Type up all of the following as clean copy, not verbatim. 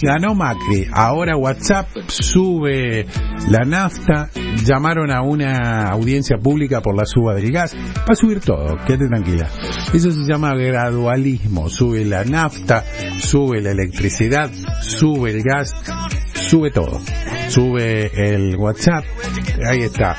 Ganó Macri, ahora WhatsApp, sube la nafta, llamaron a una audiencia pública por la suba del gas. Va a subir todo, quédate tranquila. Eso se llama gradualismo. Sube la nafta, sube la electricidad, sube el gas, sube todo. Sube el WhatsApp, ahí está.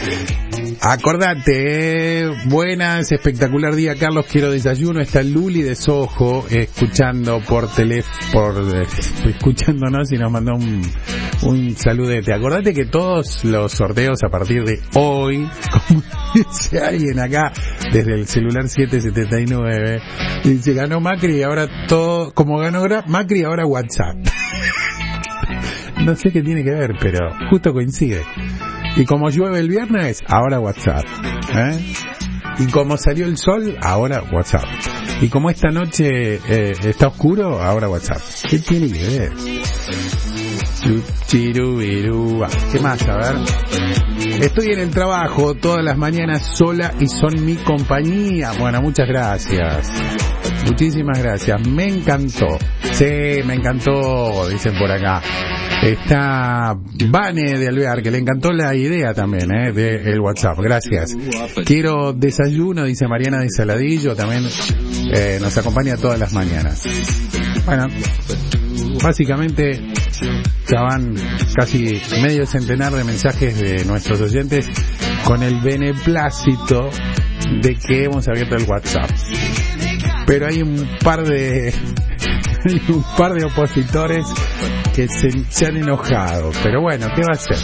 Acordate, buenas, espectacular día, Carlos, quiero desayuno. Está Luli de Soho escuchando por teléfono, escuchándonos y nos mandó un saludete. Acordate que todos los sorteos a partir de hoy, como dice alguien acá desde el celular 779, dice ganó Macri y ahora todo, como ganó Macri ahora WhatsApp. No sé qué tiene que ver, pero justo coincide. Y como llueve el viernes, ahora WhatsApp. Y como salió el sol, ahora WhatsApp. Y como esta noche está oscuro, ahora WhatsApp. ¿Qué tiene que ver? ¿Qué más? A ver. Estoy en el trabajo todas las mañanas sola y son mi compañía. Bueno, muchas gracias. Muchísimas gracias. Me encantó. Sí, me encantó, dicen por acá. Está Vane de Alvear, que le encantó la idea también, de el WhatsApp. Gracias. Quiero desayuno, dice Mariana de Saladillo, también nos acompaña todas las mañanas. Bueno, básicamente ya van casi medio centenar de mensajes de nuestros oyentes con el beneplácito de que hemos abierto el WhatsApp. Pero hay un par de opositores que se han enojado. Pero bueno, ¿qué va a hacer?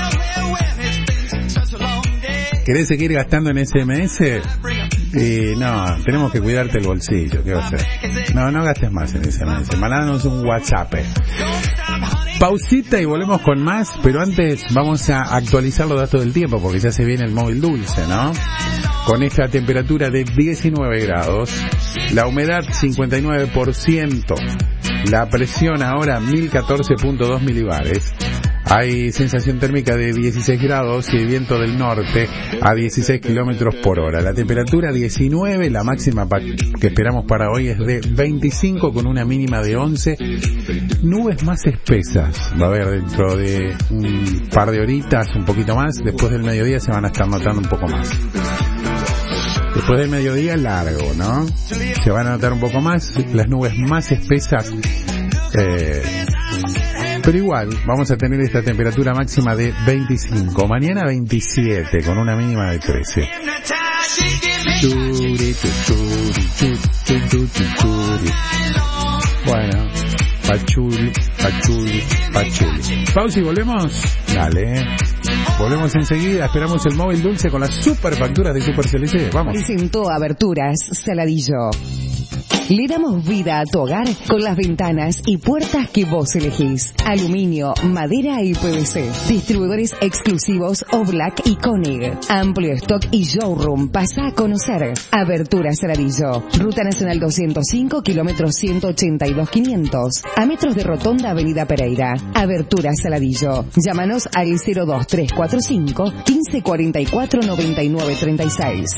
¿Querés seguir gastando en SMS? Y no, tenemos que cuidarte el bolsillo. ¿Qué va a hacer? No gastes más en SMS. Mandanos un WhatsApp. Pausita y volvemos con más, pero antes vamos a actualizar los datos del tiempo porque ya se viene el móvil dulce, ¿no? Con esta temperatura de 19 grados, la humedad 59%, la presión ahora 1014.2 milibares, hay sensación térmica de 16 grados y el viento del norte a 16 kilómetros por hora. La temperatura 19, la máxima que esperamos para hoy es de 25 con una mínima de 11. Nubes más espesas va a haber dentro de un par de horitas, un poquito más. Después del mediodía se van a estar notando un poco más. Después del mediodía largo, ¿no? Se van a notar un poco más las nubes más espesas. Pero igual, vamos a tener esta temperatura máxima de 25. Mañana 27, con una mínima de 13. Bueno, pachuli. Pausa y volvemos. Dale. Volvemos enseguida, esperamos el móvil dulce con las super facturas de Super CLC. Vamos. Presentó Aberturas Saladillo. Le damos vida a tu hogar con las ventanas y puertas que vos elegís. Aluminio, madera y PVC. Distribuidores exclusivos Oblak y Koenig. Amplio stock y showroom. Pasa a conocer. Aberturas Saladillo. Ruta Nacional 205, kilómetros 182-500. A metros de Rotonda, Avenida Pereira. Aberturas Saladillo. Llámanos al 02345 1544 9936.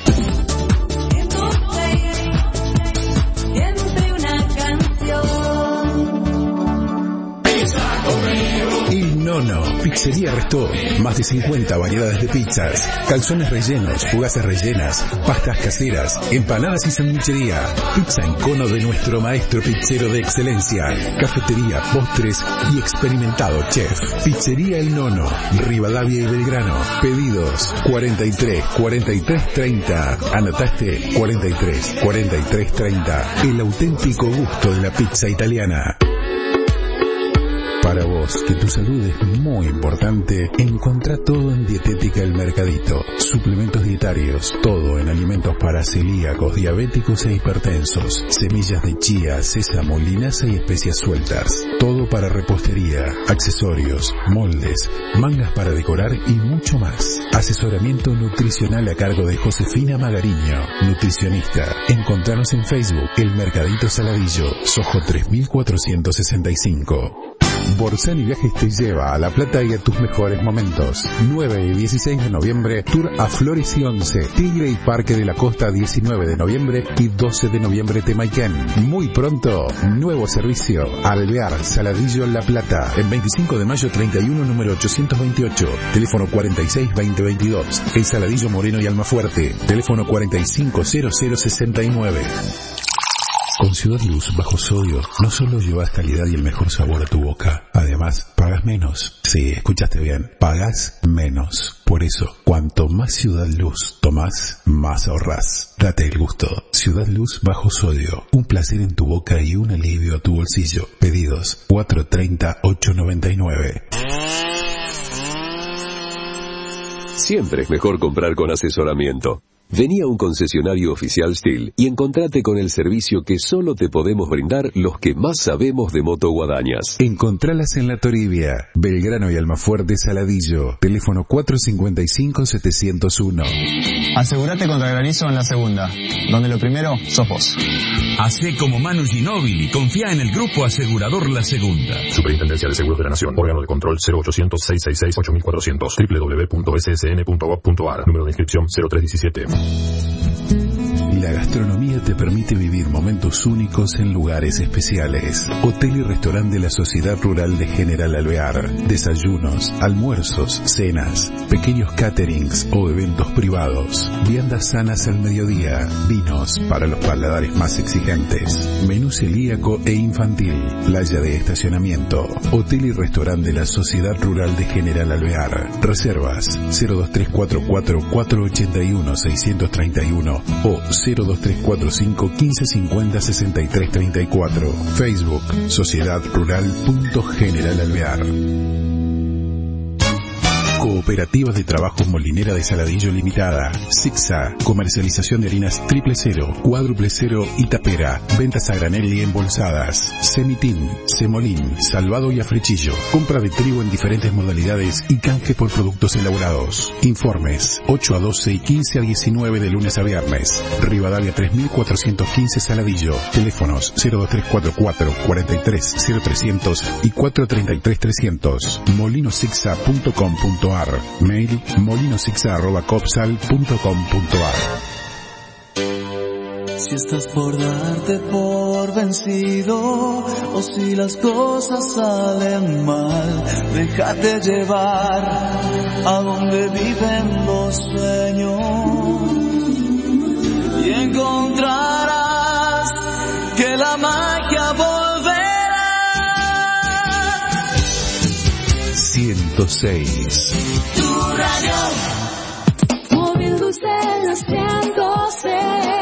Nono, Pizzería Restó, más de 50 variedades de pizzas, calzones rellenos, fugazas rellenas, pastas caseras, empanadas y sanduichería, pizza en cono de nuestro maestro pizzero de excelencia, cafetería, postres y experimentado chef. Pizzería El Nono, Rivadavia y Belgrano. Pedidos 43 43 30. ¿Anotaste? 43 43 30. El auténtico gusto de la pizza italiana. Para vos, que tu salud es muy importante, encontrá todo en Dietética El Mercadito. Suplementos dietarios, todo en alimentos para celíacos, diabéticos e hipertensos. Semillas de chía, sésamo, linaza y especias sueltas. Todo para repostería, accesorios, moldes, mangas para decorar y mucho más. Asesoramiento nutricional a cargo de Josefina Magariño, nutricionista. Encontranos en Facebook, El Mercadito Saladillo, Sojo 3465. Borsani Viajes te lleva a La Plata y a tus mejores momentos. 9 y 16 de noviembre, tour a Flores y 11, Tigre y Parque de la Costa 19 de noviembre y 12 de noviembre Temayquén. Muy pronto, nuevo servicio, Alvear, Saladillo, La Plata. En 25 de mayo 31, número 828, teléfono 46-2022. El Saladillo, Moreno y Almafuerte, teléfono 450069. Con Ciudad Luz bajo sodio, no solo llevas calidad y el mejor sabor a tu boca, además, pagas menos. Sí, escuchaste bien, pagas menos. Por eso, cuanto más Ciudad Luz tomás, más ahorrás. Date el gusto. Ciudad Luz bajo sodio, un placer en tu boca y un alivio a tu bolsillo. Pedidos 430-899. Siempre es mejor comprar con asesoramiento. Vení a un concesionario oficial STIHL y encontrate con el servicio que solo te podemos brindar los que más sabemos de motoguadañas. Encontralas en La Toribia, Belgrano y Almafuerte, Saladillo. Teléfono 455-701. Asegúrate contra granizo en la segunda, donde lo primero sos vos. Hacé como Manu Ginóbili, confía en el Grupo Asegurador La Segunda. Superintendencia de Seguros de la Nación, órgano de control 0800-666-8400, www.ssn.gov.ar, número de inscripción 0317. La gastronomía te permite vivir momentos únicos en lugares especiales. Hotel y restaurante de la Sociedad Rural de General Alvear. Desayunos, almuerzos, cenas, pequeños caterings o eventos privados. Viandas sanas al mediodía. Vinos para los paladares más exigentes. Menú celíaco e infantil. Playa de estacionamiento. Hotel y restaurante de la Sociedad Rural de General Alvear. Reservas 02344-481-631 o 02345 1550 6334. Facebook Sociedad Rural.General Alvear. Cooperativas de Trabajos Molinera de Saladillo Limitada. Sixa, comercialización de harinas 000, 400 y tapera. Ventas a granel y embolsadas. Semitín, semolín, salvado y africhillo. Compra de trigo en diferentes modalidades y canje por productos elaborados. Informes 8 a 12 y 15 a 19 de lunes a viernes. Rivadavia 3415 Saladillo. Teléfonos 02344 43 0300 y 433 300. molinosigsa.com.ar. Mail molinosigsa@copsal.com.ar. Si estás por darte por vencido o si las cosas salen mal, déjate llevar a donde viven los sueños y encontrarás que la magia volverá. 106. Tu radio. Móvil Dulce en la 106.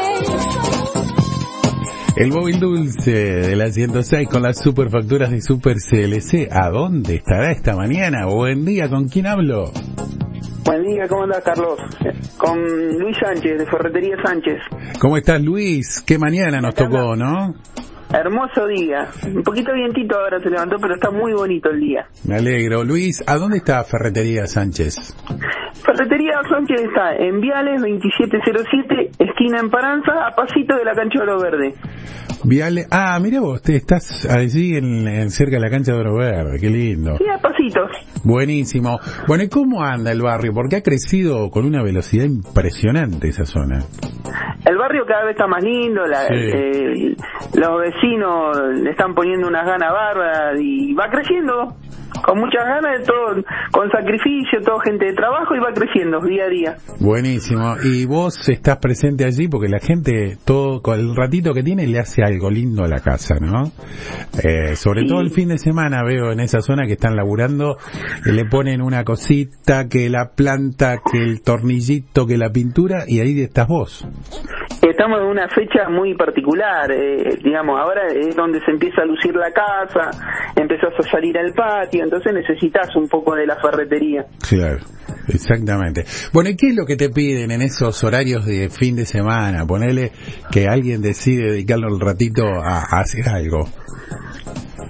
El móvil dulce de la 106 con las superfacturas de Super CLC. ¿A dónde estará esta mañana? Buen día, ¿con quién hablo? Buen día, ¿cómo andás, Carlos? Con Luis Sánchez, de Ferretería Sánchez. ¿Cómo estás, Luis? Qué mañana nos tocó, ¿no? Hermoso día. Un poquito vientito ahora se levantó, pero está muy bonito el día. Me alegro. Luis, ¿a dónde está Ferretería Sánchez? Ferretería Sánchez está en Viales 2707, esquina Emparanza, a pasito de la cancha de Oro Verde. Viale, mira vos, estás allí en cerca de la cancha de Oro Verde, qué lindo. Sí, a pasitos. Buenísimo. Bueno, ¿y cómo anda el barrio? Porque ha crecido con una velocidad impresionante esa zona. El barrio cada vez está más lindo, sí. Los vecinos le están poniendo unas ganas bárbaras y va creciendo con muchas ganas, de todo, con sacrificio, toda gente de trabajo, y va creciendo día a día. Buenísimo. Y vos estás presente allí porque la gente, todo con el ratito que tiene, le hace algo lindo a la casa, ¿no? Sobre todo el fin de semana veo en esa zona que están laburando, le ponen una cosita, que la planta, que el tornillito, que la pintura, y ahí estás vos. Estamos en una fecha muy particular, digamos, ahora es donde se empieza a lucir la casa, empezás a salir al patio, entonces necesitas un poco de la ferretería. Claro, exactamente. Bueno, ¿y qué es lo que te piden en esos horarios de fin de semana? Ponele que alguien decide dedicarle un ratito a hacer algo.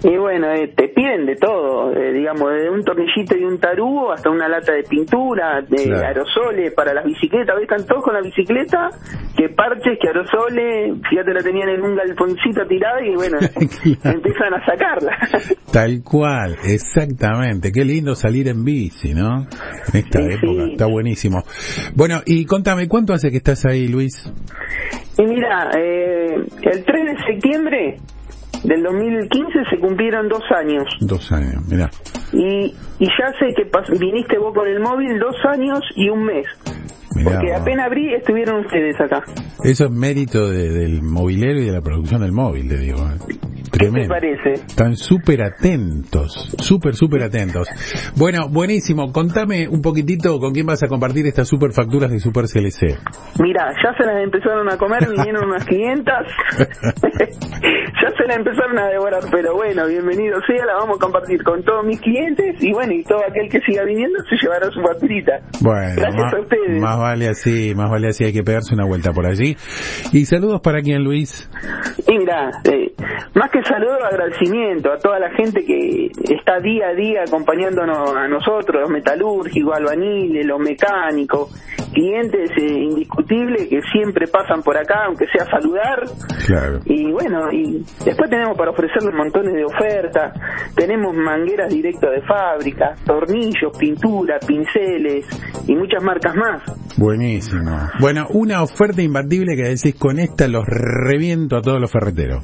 Y bueno, te piden de todo, digamos, desde un tornillito y un tarugo hasta una lata de pintura, de aerosoles para las bicicletas. Están todos con la bicicleta, que parches, que aerosoles, fíjate, la tenían en un galponcito tirado y bueno, empiezan a sacarla. Tal cual, exactamente. Qué lindo salir en bici, ¿no? En esta época, está buenísimo. Bueno, y contame, ¿cuánto hace que estás ahí, Luis? Y mira, el 3 de septiembre del 2015 se cumplieron 2 años. 2 años, mirá. Y ya sé que viniste vos con el móvil 2 años y 1 mes. Mirá, porque apenas abrí, estuvieron ustedes acá. Eso es mérito del movilero y de la producción del móvil, te digo. Tremendo. ¿Qué te parece? Están súper atentos, súper atentos. Bueno, buenísimo. Contame un poquitito con quién vas a compartir estas super facturas de Super CLC. Mira, ya se las empezaron a comer, vinieron unas 500. Ya se las empezaron a devorar, pero bueno, bienvenido sea, la vamos a compartir con todos mis clientes y bueno, y todo aquel que siga viniendo se llevará su facturita. Bueno, gracias a ustedes. Más vale así, hay que pegarse una vuelta por allí. Y saludos para quién, Luis. Y mira, más que saludo, agradecimiento a toda la gente que está día a día acompañándonos a nosotros, los metalúrgicos, albañiles, los mecánicos, clientes indiscutibles que siempre pasan por acá, aunque sea a saludar. Claro. Y bueno, y después tenemos para ofrecerles montones de ofertas, tenemos mangueras directas de fábrica, tornillos, pintura, pinceles y muchas marcas más. Buenísimo. Bueno, una oferta imbatible que decís, con esta los reviento a todos los ferreteros.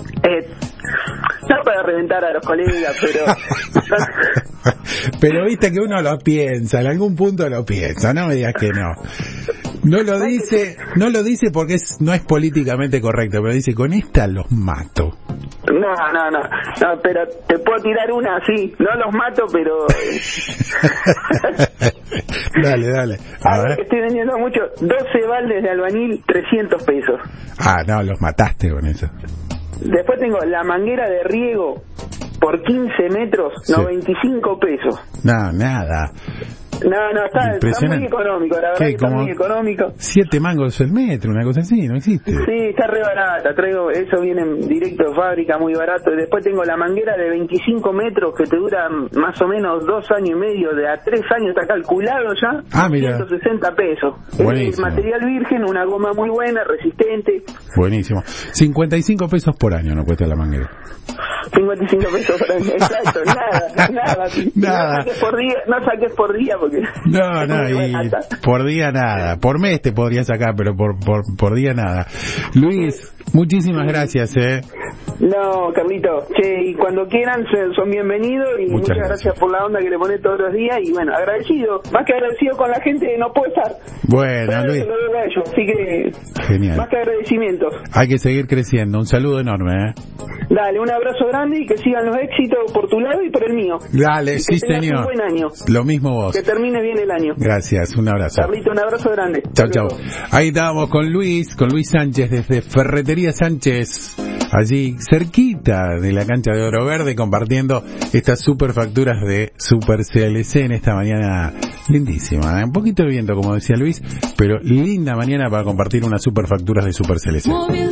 No para reventar a los colegas, pero... Pero viste que uno lo piensa, en algún punto lo piensa, no me digas que no. No lo dice porque no es políticamente correcto, pero dice, con esta los mato. No, pero te puedo tirar una así, no los mato, pero... Dale. A ver. Estoy vendiendo mucho, 12 baldes de albañil, 300 pesos. Ah, no, los mataste con eso. Después tengo la manguera de riego por 15 metros, sí. 95 pesos. No, nada. No, está muy económico, la verdad que está muy económico. 7 mangos el metro, una cosa así, no existe. Sí, está re barata, eso viene directo de fábrica, muy barato. Y después tengo la manguera de 25 metros que te dura más o menos 2 años y medio, de a 3 años está calculado ya. Ah, mira. 160 pesos. Buenísimo. Es material virgen, una goma muy buena, resistente. Buenísimo. 55 pesos por año no cuesta la manguera. 55 pesos por año, exacto, nada. No saques por día porque... No, y por día nada. Por mes te podría sacar, pero por día nada. Luis, muchísimas gracias, No, Carlito, y cuando quieran son bienvenidos y muchas gracias por la onda que le pones todos los días y bueno, agradecido, más que agradecido con la gente que no puede estar. Bueno, pero Luis. Lo debo a ellos, así que genial. Más que agradecimientos. Hay que seguir creciendo, un saludo enorme, Dale, un abrazo grande y que sigan los éxitos por tu lado y por el mío. Dale, sí señor. Un buen año. Lo mismo vos. Que termine bien el año. Gracias, un abrazo. Carlito, un abrazo grande. Chau. Ahí estábamos con Luis Sánchez desde Ferretería Sánchez, allí cerquita de la cancha de Oro Verde, compartiendo estas super facturas de Super CLC en esta mañana lindísima. Un poquito de viento, como decía Luis, pero linda mañana para compartir unas super facturas de Super CLC.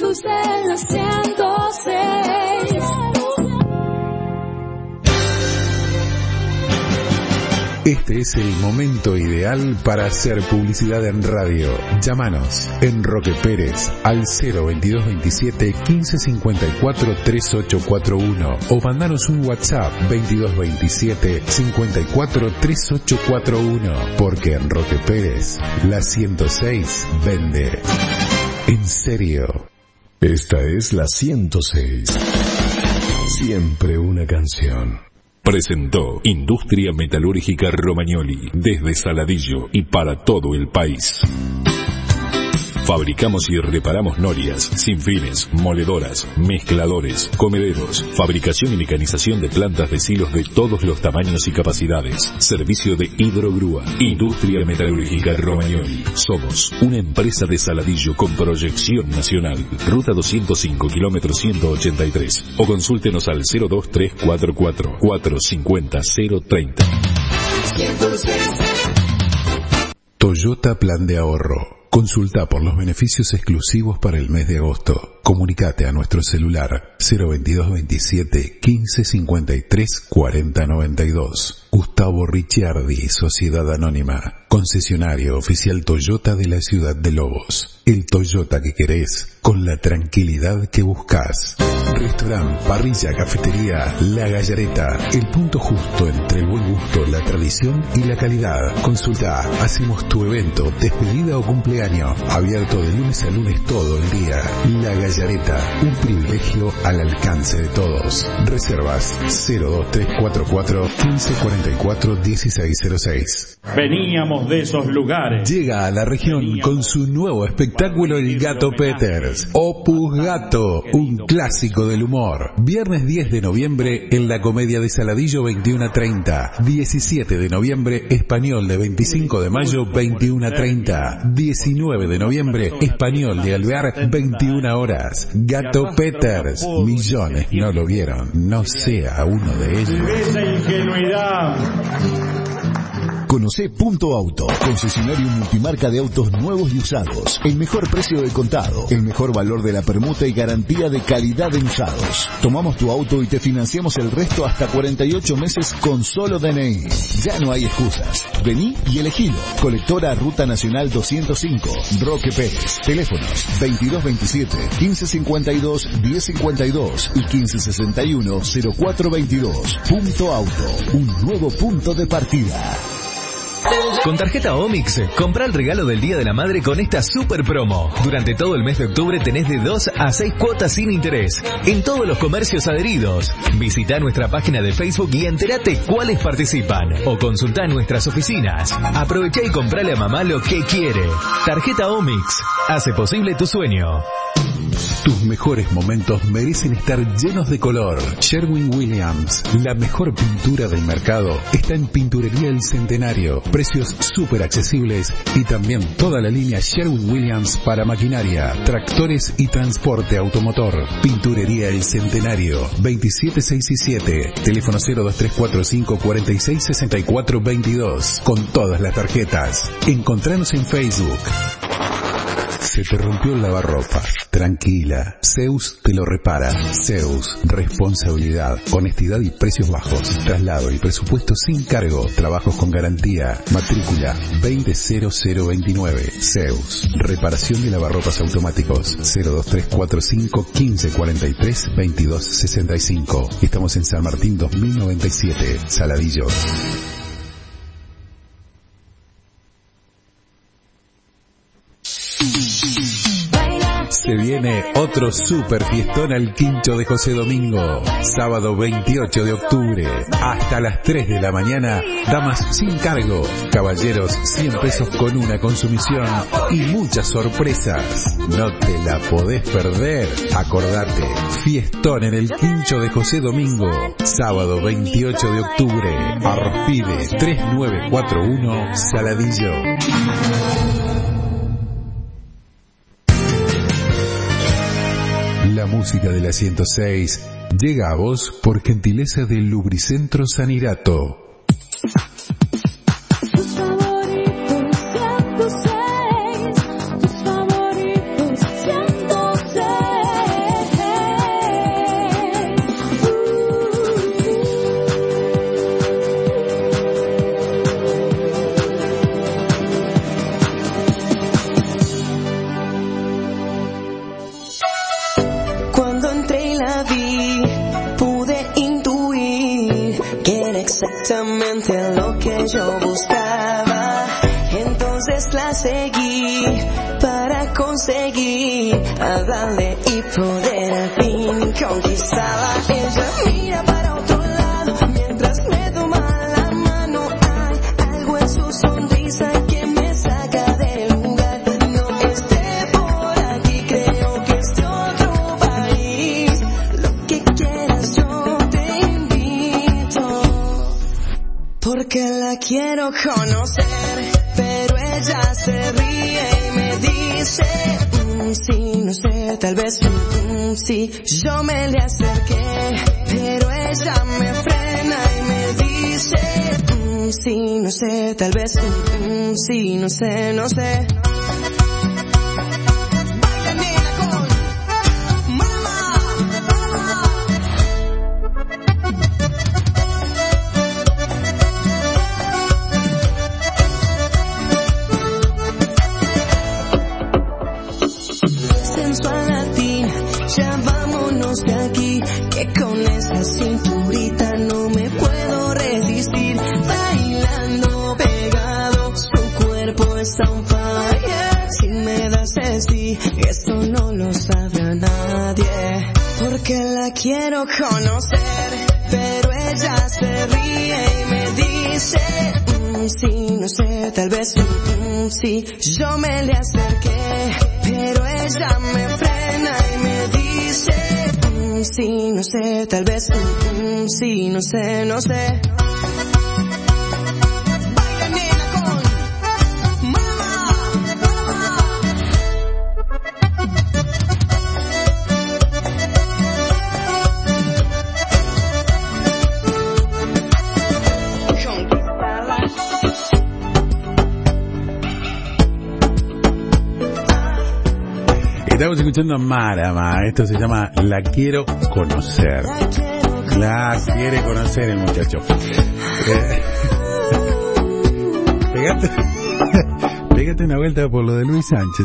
Este es el momento ideal para hacer publicidad en radio. Llámanos en Roque Pérez al 02227 1554 3841 o mandanos un WhatsApp 2227 54 3841, porque en Roque Pérez la 106 vende. En serio. Esta es la 106. Siempre una canción. Presentó Industria Metalúrgica Romagnoli, desde Saladillo y para todo el país. Fabricamos y reparamos norias, sinfines, moledoras, mezcladores, comederos, fabricación y mecanización de plantas de silos de todos los tamaños y capacidades. Servicio de hidrogrúa. Industria Metalúrgica Romagnoli. Somos una empresa de Saladillo con proyección nacional. Ruta 205, kilómetro 183. O consúltenos al 02344 450 030. Toyota Plan de Ahorro. Consulta por los beneficios exclusivos para el mes de agosto. Comunicate a nuestro celular 022 27 15 53 40 92. Gustavo Ricciardi, Sociedad Anónima, concesionario oficial Toyota de la ciudad de Lobos. El Toyota que querés, con la tranquilidad que buscas. Restaurante, parrilla, cafetería, La Gallareta, el punto justo entre el buen gusto, la tradición y la calidad. Consulta, hacemos tu evento, despedida o cumpleaños, abierto de lunes a lunes todo el día. La Gallareta, un privilegio al alcance de todos. Reservas 02344 1544 1606. Veníamos de esos lugares. Llega a la región con su nuevo espectáculo El Gato Peters, Opus Gato, un clásico del humor. Viernes 10 de noviembre en la Comedia de Saladillo 21:30. 17 de noviembre Español de 25 de mayo 21:30. 19 de noviembre Español de Alvear 21 horas. Gato Peters, millones no lo vieron, no sea uno de ellos. Esa ingenuidad. Conocé Punto Auto, concesionario multimarca de autos nuevos y usados. El mejor precio de contado, el mejor valor de la permuta y garantía de calidad en usados. Tomamos tu auto y te financiamos el resto hasta 48 meses con solo DNI. Ya no hay excusas. Vení y elegilo. Colectora Ruta Nacional 205, Roque Pérez. Teléfonos 2227 1552 1052 y 1561 0422. Punto Auto, un nuevo punto de partida. Con tarjeta Omix, compra el regalo del Día de la Madre con esta super promo. Durante todo el mes de octubre tenés de 2 a 6 cuotas sin interés en todos los comercios adheridos. Visita nuestra página de Facebook y entérate cuáles participan. O consultá nuestras oficinas. Aprovecha y comprale a mamá lo que quiere. Tarjeta Omix hace posible tu sueño. Tus mejores momentos merecen estar llenos de color. Sherwin-Williams, la mejor pintura del mercado, está en Pinturería El Centenario. Precios súper accesibles y también toda la línea Sherwin-Williams para maquinaria, tractores y transporte automotor. Pinturería El Centenario, 27667, teléfono 02345 466422, con todas las tarjetas. Encontranos en Facebook. Se te rompió el lavarropa. Tranquila, Zeus te lo repara. Zeus, responsabilidad, honestidad y precios bajos. Traslado y presupuesto sin cargo. Trabajos con garantía. Matrícula 200029. Zeus, reparación de lavarropas automáticos. 02345 1543 2265. Estamos en San Martín 2097, Saladillo. Se viene otro super fiestón al Quincho de José Domingo. Sábado 28 de octubre, hasta las 3 de la mañana, damas sin cargo, caballeros 100 pesos con una consumición y muchas sorpresas. No te la podés perder. Acordate, fiestón en el Quincho de José Domingo, sábado 28 de octubre, Arrospide 3941, Saladillo. La música de la 106 llega a vos por gentileza del Lubricentro Sanirato. Exactamente lo que yo buscaba, entonces la seguí para conseguir a darle y poder al fin conquistarla. Ella mira para otro lado mientras me toma la mano. Hay algo en su sonrisa que me saca del lugar. No esté por aquí, creo que es de otro país. Lo que quieras yo te invito, porque la quiero conocer, pero ella se ríe y me dice, sí, no sé, tal vez, sí. Yo me le acerqué, pero ella me frena y me dice, sí, no sé, tal vez, sí, no sé, no sé. quiero conocer, pero ella se ríe y me dice, sí, no sé, tal vez, sí. Yo me le acerqué, pero ella me frena y me dice, sí, no sé, tal vez, sí, no sé, no sé. Baila nena con mamá. Estamos escuchando a Marama, esto se llama La Quiero Conocer. La quiere conocer el muchacho. Pégate una vuelta por lo de Luis Sánchez.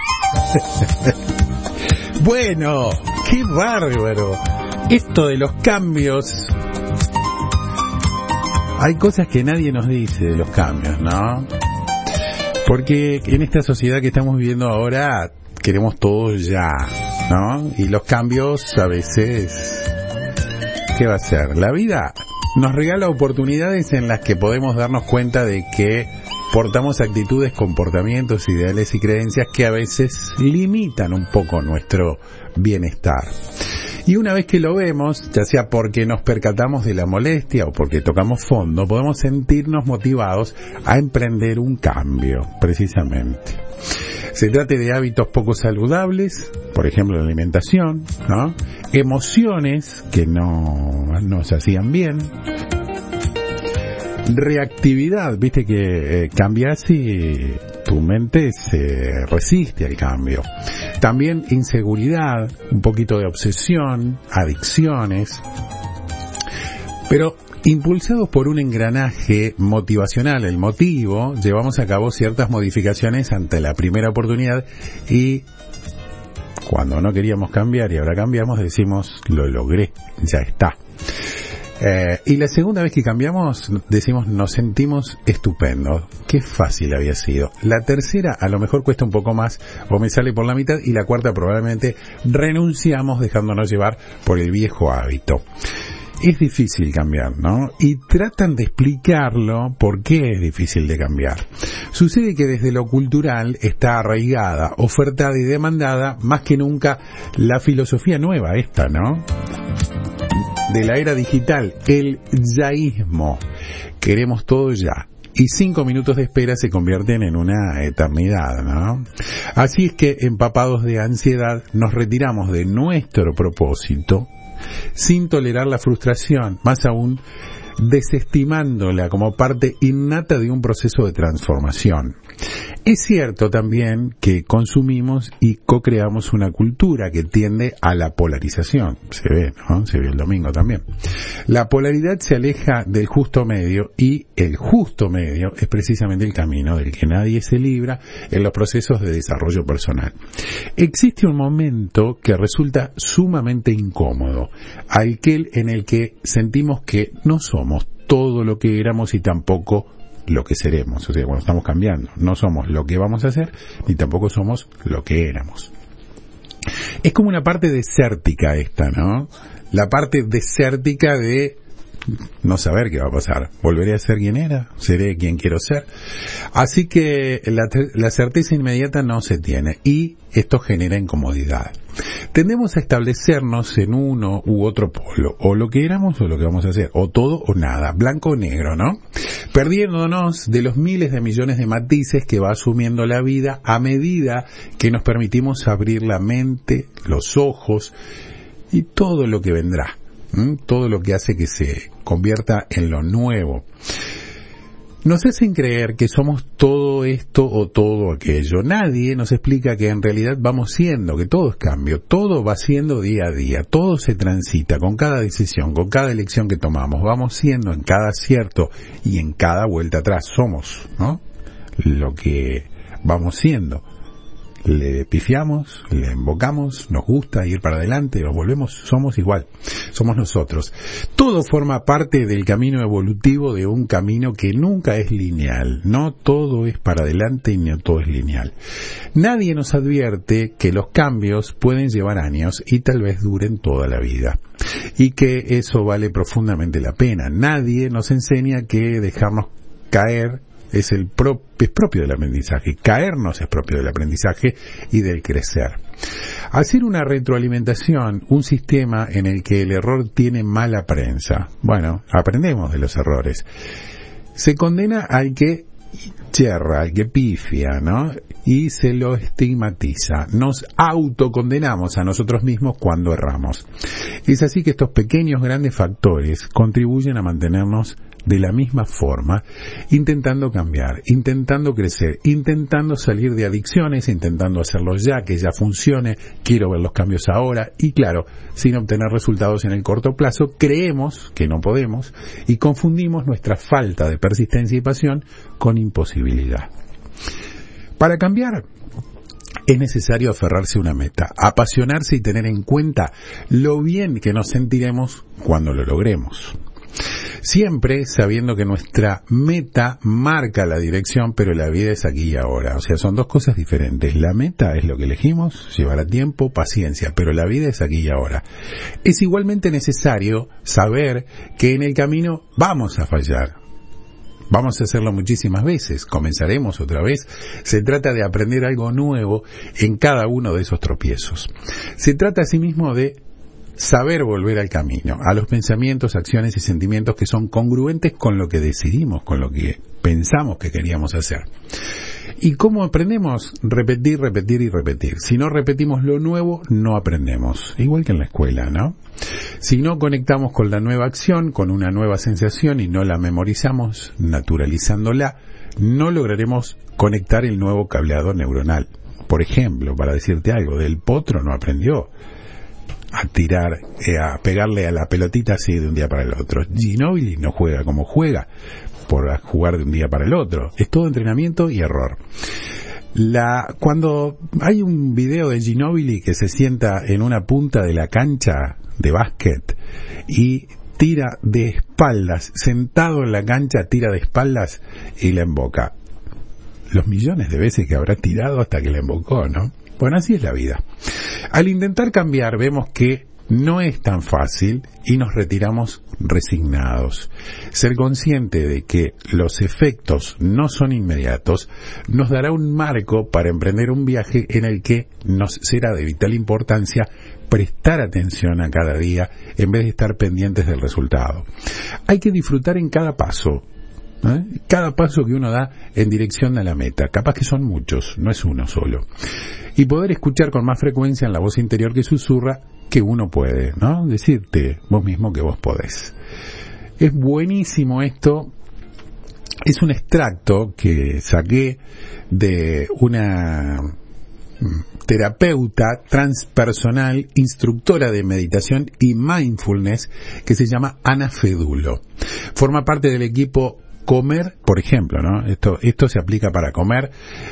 Bueno, qué bárbaro. Esto de los cambios. Hay cosas que nadie nos dice de los cambios, ¿no? Porque en esta sociedad que estamos viviendo ahora queremos todo ya, ¿no? Y los cambios a veces, ¿qué va a ser? La vida nos regala oportunidades en las que podemos darnos cuenta de que portamos actitudes, comportamientos, ideales y creencias que a veces limitan un poco nuestro bienestar. Y una vez que lo vemos, ya sea porque nos percatamos de la molestia o porque tocamos fondo, podemos sentirnos motivados a emprender un cambio, precisamente. Se trate de hábitos poco saludables, por ejemplo la alimentación, ¿no? Emociones que no nos hacían bien, reactividad, viste que cambias y tu mente se resiste al cambio. También inseguridad, un poquito de obsesión, adicciones, pero impulsados por un engranaje motivacional, el motivo, llevamos a cabo ciertas modificaciones ante la primera oportunidad y cuando no queríamos cambiar y ahora cambiamos, decimos, lo logré, ya está. Y la segunda vez que cambiamos, decimos, nos sentimos estupendos. Qué fácil había sido. La tercera a lo mejor cuesta un poco más o me sale por la mitad y la cuarta probablemente renunciamos dejándonos llevar por el viejo hábito. Es difícil cambiar, ¿no? Y tratan de explicarlo por qué es difícil de cambiar. Sucede que desde lo cultural está arraigada, ofertada y demandada más que nunca la filosofía nueva esta, ¿no? De la era digital, el yaísmo. Queremos todo ya. Y 5 minutos de espera se convierten en una eternidad, ¿no? Así es que, empapados de ansiedad, nos retiramos de nuestro propósito sin tolerar la frustración, más aún desestimándola como parte innata de un proceso de transformación. Es cierto también que consumimos y co-creamos una cultura que tiende a la polarización. Se ve, ¿no? Se vio el domingo también. La polaridad se aleja del justo medio y el justo medio es precisamente el camino del que nadie se libra en los procesos de desarrollo personal. Existe un momento que resulta sumamente incómodo, aquel en el que sentimos que no somos todo lo que éramos y tampoco lo que seremos. O sea, cuando estamos cambiando, no somos lo que vamos a hacer, ni tampoco somos lo que éramos. Es como una parte desértica esta, ¿no? La parte desértica de no saber qué va a pasar. ¿Volveré a ser quien era? ¿Seré quien quiero ser? Así que la certeza inmediata no se tiene y esto genera incomodidad. Tendemos a establecernos en uno u otro polo, o lo que éramos o lo que vamos a hacer, o todo o nada, blanco o negro, ¿no? Perdiéndonos de los miles de millones de matices que va asumiendo la vida a medida que nos permitimos abrir la mente, los ojos y todo lo que vendrá, todo lo que hace que se convierta en lo nuevo. Nos hacen creer que somos todo esto o todo aquello. Nadie nos explica que en realidad vamos siendo, que todo es cambio, todo va siendo día a día, todo se transita con cada decisión, con cada elección que tomamos. Vamos siendo en cada acierto y en cada vuelta atrás. Somos, ¿no? Lo que vamos siendo. le pifiamos, le embocamos, nos gusta ir para adelante, nos volvemos, somos igual, somos nosotros. Todo forma parte del camino evolutivo de un camino que nunca es lineal, no todo es para adelante y no todo es lineal. Nadie nos advierte que los cambios pueden llevar años y tal vez duren toda la vida, y que eso vale profundamente la pena. Nadie nos enseña que dejarnos caer es propio del aprendizaje. Caernos es propio del aprendizaje y del crecer. Hacer una retroalimentación, un sistema en el que el error tiene mala prensa. Bueno, aprendemos de los errores. Se condena al que yerra, al que pifia, ¿no? Y se lo estigmatiza. Nos autocondenamos a nosotros mismos cuando erramos. Es así que estos pequeños grandes factores contribuyen a mantenernos de la misma forma, intentando cambiar, intentando crecer, intentando salir de adicciones, intentando hacerlo ya, que ya funcione, quiero ver los cambios ahora, y claro, sin obtener resultados en el corto plazo, creemos que no podemos y confundimos nuestra falta de persistencia y pasión con imposibilidad. Para cambiar, es necesario aferrarse a una meta, apasionarse y tener en cuenta lo bien que nos sentiremos cuando lo logremos. Siempre sabiendo que nuestra meta marca la dirección, pero la vida es aquí y ahora. O sea, son dos cosas diferentes. La meta es lo que elegimos, llevará tiempo, paciencia, pero la vida es aquí y ahora. Es igualmente necesario saber que en el camino vamos a fallar. Vamos a hacerlo muchísimas veces, comenzaremos otra vez. Se trata de aprender algo nuevo en cada uno de esos tropiezos. Se trata asimismo de saber volver al camino, a los pensamientos, acciones y sentimientos que son congruentes con lo que decidimos, con lo que pensamos que queríamos hacer. ¿Y cómo aprendemos? Repetir, repetir y repetir. Si no repetimos lo nuevo, no aprendemos. Igual que en la escuela, ¿no? Si no conectamos con la nueva acción, con una nueva sensación y no la memorizamos, naturalizándola, no lograremos conectar el nuevo cableado neuronal. Por ejemplo, para decirte algo, Del Potro no aprendió a tirar, a pegarle a la pelotita así de un día para el otro. Ginóbili no juega como juega por jugar de un día para el otro. Es todo entrenamiento y error. Cuando hay un video de Ginóbili que se sienta en una punta de la cancha de básquet y tira de espaldas, sentado en la cancha, tira de espaldas y la emboca. Los millones de veces que habrá tirado hasta que la embocó, ¿no? Bueno, así es la vida. Al intentar cambiar vemos que no es tan fácil y nos retiramos resignados. Ser consciente de que los efectos no son inmediatos nos dará un marco para emprender un viaje en el que nos será de vital importancia prestar atención a cada día en vez de estar pendientes del resultado. Hay que disfrutar en cada paso. Cada paso que uno da en dirección a la meta, capaz que son muchos, no es uno solo, y poder escuchar con más frecuencia en la voz interior que susurra que uno puede, ¿no? Decirte vos mismo que vos podés. Es buenísimo esto. Es un extracto que saqué de una terapeuta transpersonal, instructora de meditación y mindfulness, que se llama Ana Fedulo. Forma parte del equipo Comer, por ejemplo, ¿no? Esto se aplica para comer.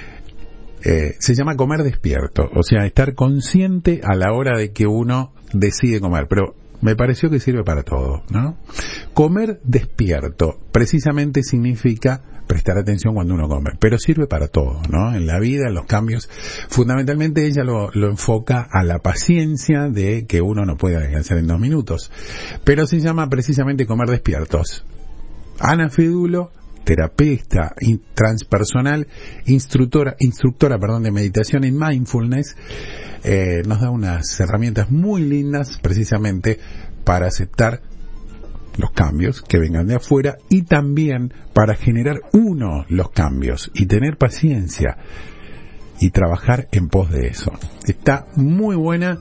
Se llama comer despierto, o sea, estar consciente a la hora de que uno decide comer, pero me pareció que sirve para todo, ¿no? Comer despierto precisamente significa prestar atención cuando uno come, pero sirve para todo, ¿no? En la vida, en los cambios. Fundamentalmente ella lo enfoca a la paciencia de que uno no puede alcanzar en 2 minutos, pero se llama precisamente comer despiertos. Ana Fedulo, terapeuta transpersonal, instructora de meditación en mindfulness, nos da unas herramientas muy lindas precisamente para aceptar los cambios que vengan de afuera y también para generar los cambios y tener paciencia y trabajar en pos de eso. Está muy buena.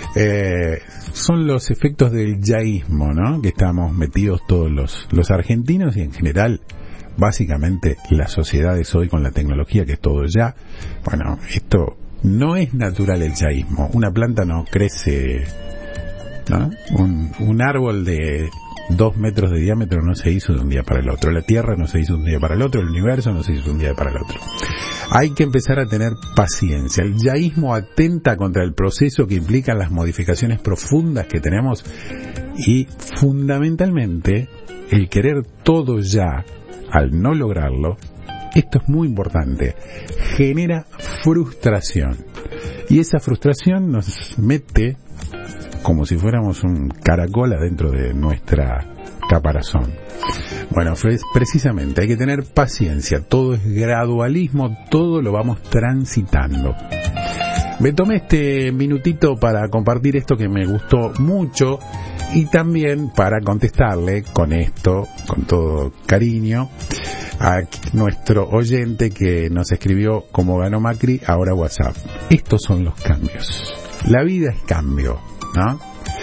Son los efectos del yaísmo, ¿no? Que estamos metidos todos los argentinos y en general básicamente las sociedades hoy con la tecnología, que es todo ya. Bueno, esto no es natural, el yaísmo. Una planta no crece, ¿no? Un árbol de 2 metros de diámetro no se hizo de un día para el otro. La Tierra no se hizo de un día para el otro. El universo no se hizo de un día para el otro. Hay que empezar a tener paciencia. El yaísmo atenta contra el proceso que implican las modificaciones profundas que tenemos y, fundamentalmente, el querer todo ya, al no lograrlo. Esto es muy importante, genera frustración y esa frustración nos mete como si fuéramos un caracol adentro de nuestra caparazón. Bueno, precisamente hay que tener paciencia, todo es gradualismo, todo lo vamos transitando. Me tomé este minutito para compartir esto que me gustó mucho y también para contestarle con esto, con todo cariño, a nuestro oyente que nos escribió como ganó Macri, ahora WhatsApp. Estos son los cambios. La vida es cambio, ¿no?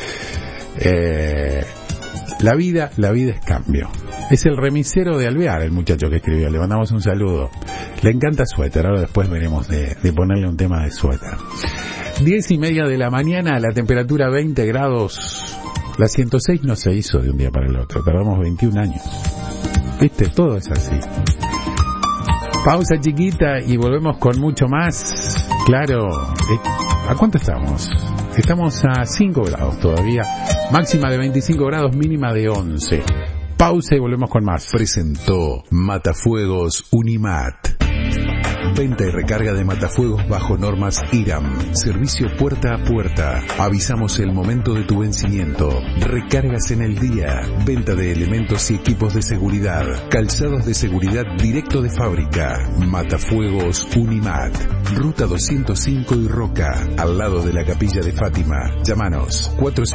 La vida es cambio. Es el remisero de Alvear, el muchacho que escribió. Le mandamos un saludo. Le encanta suéter. Ahora después veremos de ponerle un tema de suéter. 10:30 de la mañana, la temperatura 20 grados. La 106 no se hizo de un día para el otro. Tardamos 21 años. ¿Viste? Todo es así. Pausa chiquita y volvemos con mucho más. Claro. ¿A cuánto estamos? Estamos a 5 grados todavía. Máxima de 25 grados, mínima de 11. Pausa y volvemos con más. Presentó Matafuegos Unimat. Venta y recarga de matafuegos bajo normas IRAM. Servicio puerta a puerta. Avisamos el momento de tu vencimiento. Recargas en el día. Venta de elementos y equipos de seguridad. Calzados de seguridad directo de fábrica. Matafuegos Unimat. Ruta 205 y Roca. Al lado de la Capilla de Fátima. Llámanos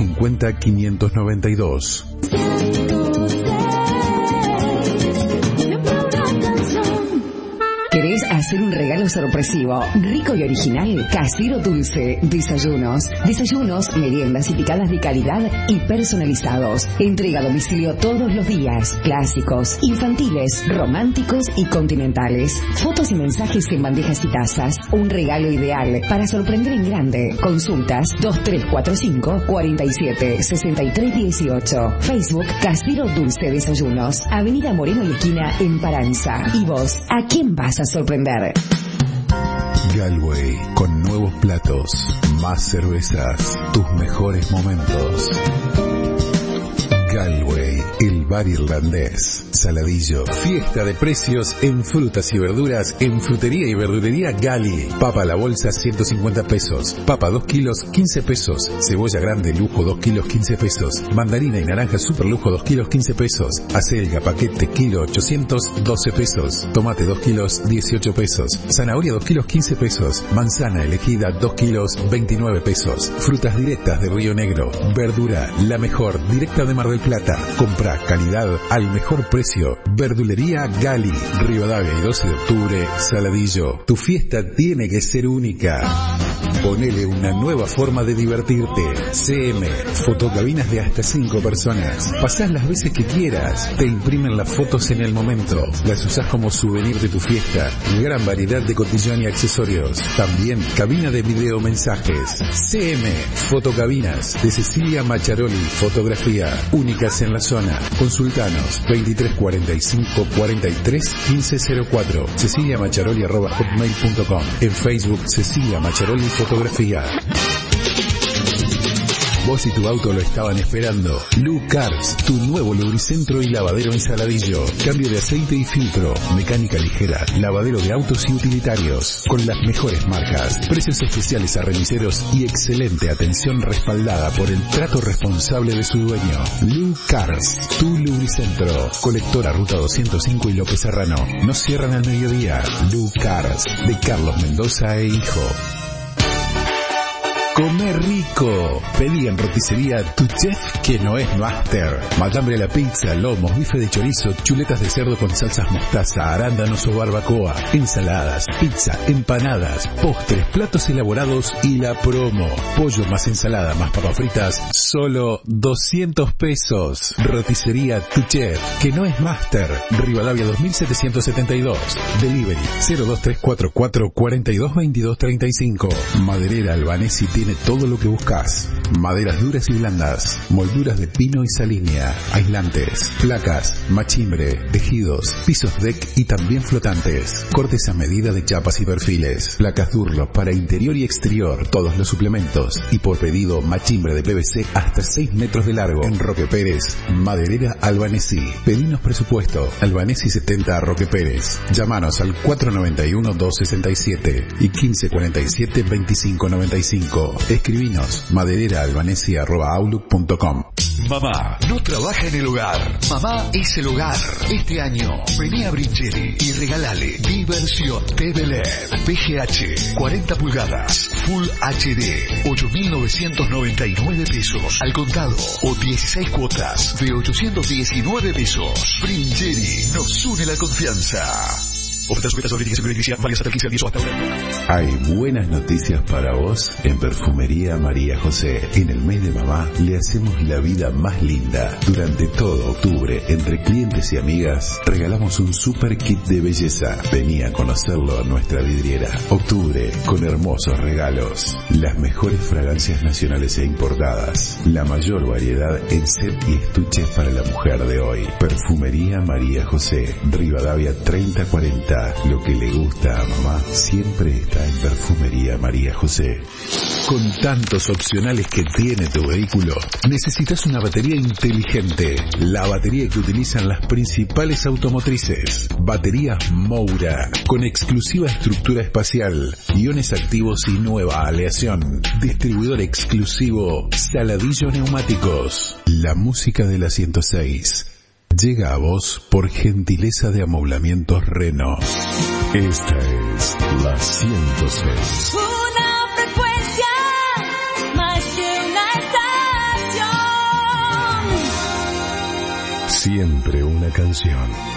450-592. ¿Querés hacer un regalo sorpresivo, rico y original? Casero Dulce. Desayunos, meriendas y picadas de calidad y personalizados. Entrega a domicilio todos los días. Clásicos, infantiles, románticos y continentales. Fotos y mensajes en bandejas y tazas. Un regalo ideal para sorprender en grande. Consultas 2345 47 63 18. Facebook Casero Dulce Desayunos. Avenida Moreno y esquina en Paranza. ¿Y vos, a quién vas a sorprender? Galway, con nuevos platos, más cervezas, tus mejores momentos. Galway, el bar irlandés. Saladillo. Fiesta de precios en frutas y verduras en Frutería y Verdulería Gali. Papa a la bolsa 150 pesos. Papa 2 kilos 15 pesos. Cebolla grande lujo 2 kilos 15 pesos. Mandarina y naranja super lujo 2 kilos 15 pesos. Acelga paquete kilo 800 12 pesos. Tomate 2 kilos 18 pesos. Zanahoria 2 kilos 15 pesos. Manzana elegida 2 kilos 29 pesos. Frutas directas de Río Negro. Verdura, la mejor, directa de Mar del Plata. Compra calidad al mejor precio. Verdulería Gali, Rivadavia y 12 de octubre, Saladillo. Tu fiesta tiene que ser única. Ponele una nueva forma de divertirte. CM, fotocabinas de hasta 5 personas. Pasás las veces que quieras. Te imprimen las fotos en el momento. Las usás como souvenir de tu fiesta. Gran variedad de cotillón y accesorios. También cabina de video mensajes. CM, fotocabinas de Cecilia Macharoli, fotografía. Únicas en la zona. Consultanos 2345 43 1504. ceciliamacharoli@hotmail.com. En Facebook Cecilia Macharoli Fotografía. Vos y tu auto lo estaban esperando. Lu Cars, tu nuevo lubricentro y lavadero en Saladillo. Cambio de aceite y filtro, mecánica ligera, lavadero de autos y utilitarios. Con las mejores marcas, precios especiales a remiseros y excelente atención respaldada por el trato responsable de su dueño. Lu Cars, tu lubricentro. Colectora Ruta 205 y López Serrano. No cierran al mediodía. Lu Cars, de Carlos Mendoza e Hijo. Come rico. Pedí en roticería Tu Chef, que no es Master. Matambre a la pizza, lomos, bife de chorizo, chuletas de cerdo con salsas mostaza, arándanos o barbacoa, ensaladas, pizza, empanadas, postres, platos elaborados y la promo. Pollo más ensalada más papas fritas, solo 200 pesos. Roticería Tu Chef, que no es Master. Rivadavia 2772. Delivery 02344 422235. Maderera Albanesi tiene todo lo que buscas. Maderas duras y blandas, molduras de pino y salinia, aislantes, placas, machimbre, tejidos, pisos deck y también flotantes. Cortes a medida de chapas y perfiles, placas Durlock para interior y exterior, todos los suplementos y por pedido machimbre de PVC hasta 6 metros de largo. En Roque Pérez, Maderera Albanesi. Pedinos presupuesto, Albanesi 70 Roque Pérez. Llámanos al 491-267 y 1547-2595. Escribinos madereraalbanesi@outlook.com. Mamá no trabaja en el hogar. Mamá es el hogar. Este año, vení a Brincheri y regalale diversión TV LED, PGH, 40 pulgadas, Full HD, 8.999 pesos al contado o 16 cuotas de 819 pesos. Brincheri nos une la confianza. Ofertas sujetas a verificación crediticia, válidas hasta el 15 al 10 o hasta ahora. Hay buenas noticias para vos en Perfumería María José. En el mes de mamá le hacemos la vida más linda. Durante todo octubre, entre clientes y amigas, regalamos un super kit de belleza. Vení a conocerlo a nuestra vidriera. Octubre, con hermosos regalos. Las mejores fragancias nacionales e importadas. La mayor variedad en set y estuches para la mujer de hoy. Perfumería María José. Rivadavia 3040. Lo que le gusta a mamá siempre está en Perfumería María José. Con tantos opcionales que tiene tu vehículo, necesitas una batería inteligente. La batería que utilizan las principales automotrices. Baterías Moura, con exclusiva estructura espacial, iones activos y nueva aleación. Distribuidor exclusivo Saladillo Neumáticos. La música de la 106 llega a vos por gentileza de Amoblamientos Reno. Esta es la 106. Una frecuencia, más que una estación. Siempre una canción.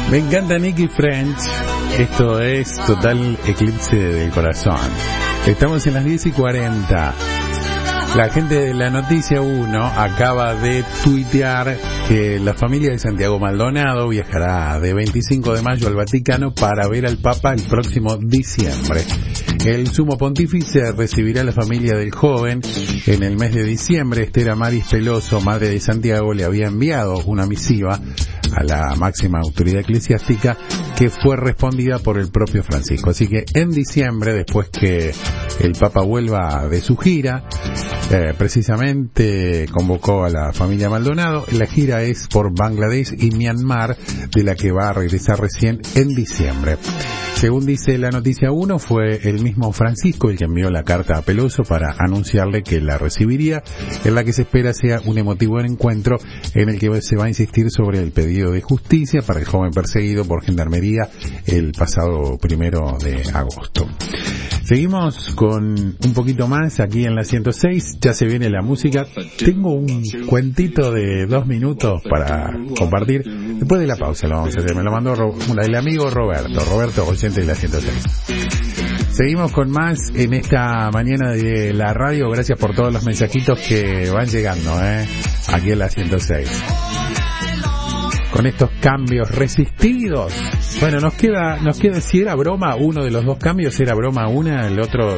Me encanta Nicky French. Esto es Total Eclipse del Corazón. Estamos en las 10:40. La gente de la Noticia 1 acaba de tuitear que la familia de Santiago Maldonado viajará de 25 de mayo al Vaticano para ver al Papa el próximo diciembre. El sumo pontífice recibirá a la familia del joven en el mes de diciembre. Esther Amaris Peloso, madre de Santiago, le había enviado una misiva a la máxima autoridad eclesiástica que fue respondida por el propio Francisco. Así que en diciembre, después que el Papa vuelva de su gira, precisamente convocó a la familia Maldonado. La gira es por Bangladesh y Myanmar, de la que va a regresar recién en diciembre. Según dice la Noticia 1, fue el mismo Francisco el que envió la carta a Peloso para anunciarle que la recibiría, en la que se espera sea un emotivo encuentro en el que se va a insistir sobre el pedido de justicia para el joven perseguido por Gendarmería el pasado 1 de agosto. Seguimos con un poquito más aquí en la 106, ya se viene la música. Tengo un cuentito de 2 minutos para compartir. Después de la pausa lo vamos a hacer, me lo mandó el amigo Roberto, oyente de la 106. Seguimos con más en esta mañana de la radio, gracias por todos los mensajitos que van llegando, aquí en la 106. Con estos cambios resistidos. Bueno, nos queda, si era broma uno de los dos cambios, era broma una, el otro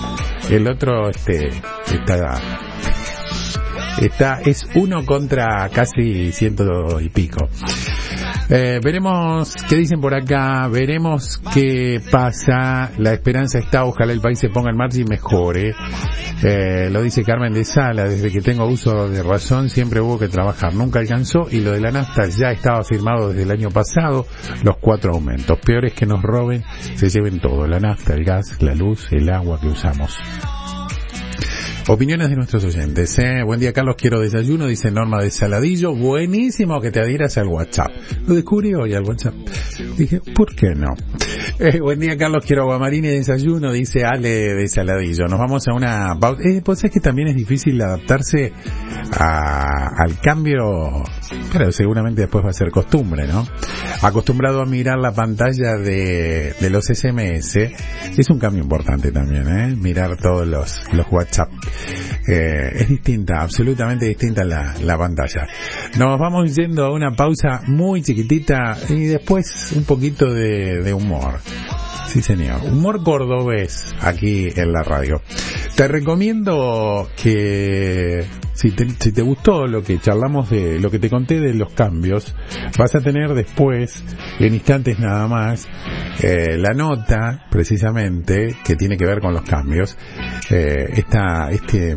es 1 contra casi 100 y pico. Veremos qué dicen por acá, veremos qué pasa. La esperanza está, ojalá el país se ponga en marcha y mejore. Lo dice Carmen de Sala, desde que tengo uso de razón siempre hubo que trabajar, nunca alcanzó, y lo de la nafta ya estaba firmado desde el año pasado, los 4 aumentos. Peor es que nos roben, se lleven todo, la nafta, el gas, la luz, el agua que usamos. Opiniones de nuestros oyentes, Buen día, Carlos, quiero desayuno, dice Norma de Saladillo. Buenísimo que te adhieras al WhatsApp. Lo descubrí hoy al WhatsApp. Dije, ¿por qué no? Buen día, Carlos, quiero aguamarina y desayuno, dice Ale de Saladillo. Nos vamos a una pausa. Pues es que también es difícil adaptarse al cambio, pero seguramente después va a ser costumbre, ¿no? Acostumbrado a mirar la pantalla de los SMS, es un cambio importante también, mirar todos los WhatsApp. Es distinta, absolutamente distinta la pantalla. Nos vamos yendo a una pausa muy chiquitita y después un poquito de humor. Sí, señor. Humor cordobés aquí en la radio. Te recomiendo que si te gustó lo que charlamos de lo que te conté de los cambios, vas a tener después, en instantes nada más, la nota precisamente que tiene que ver con los cambios. Este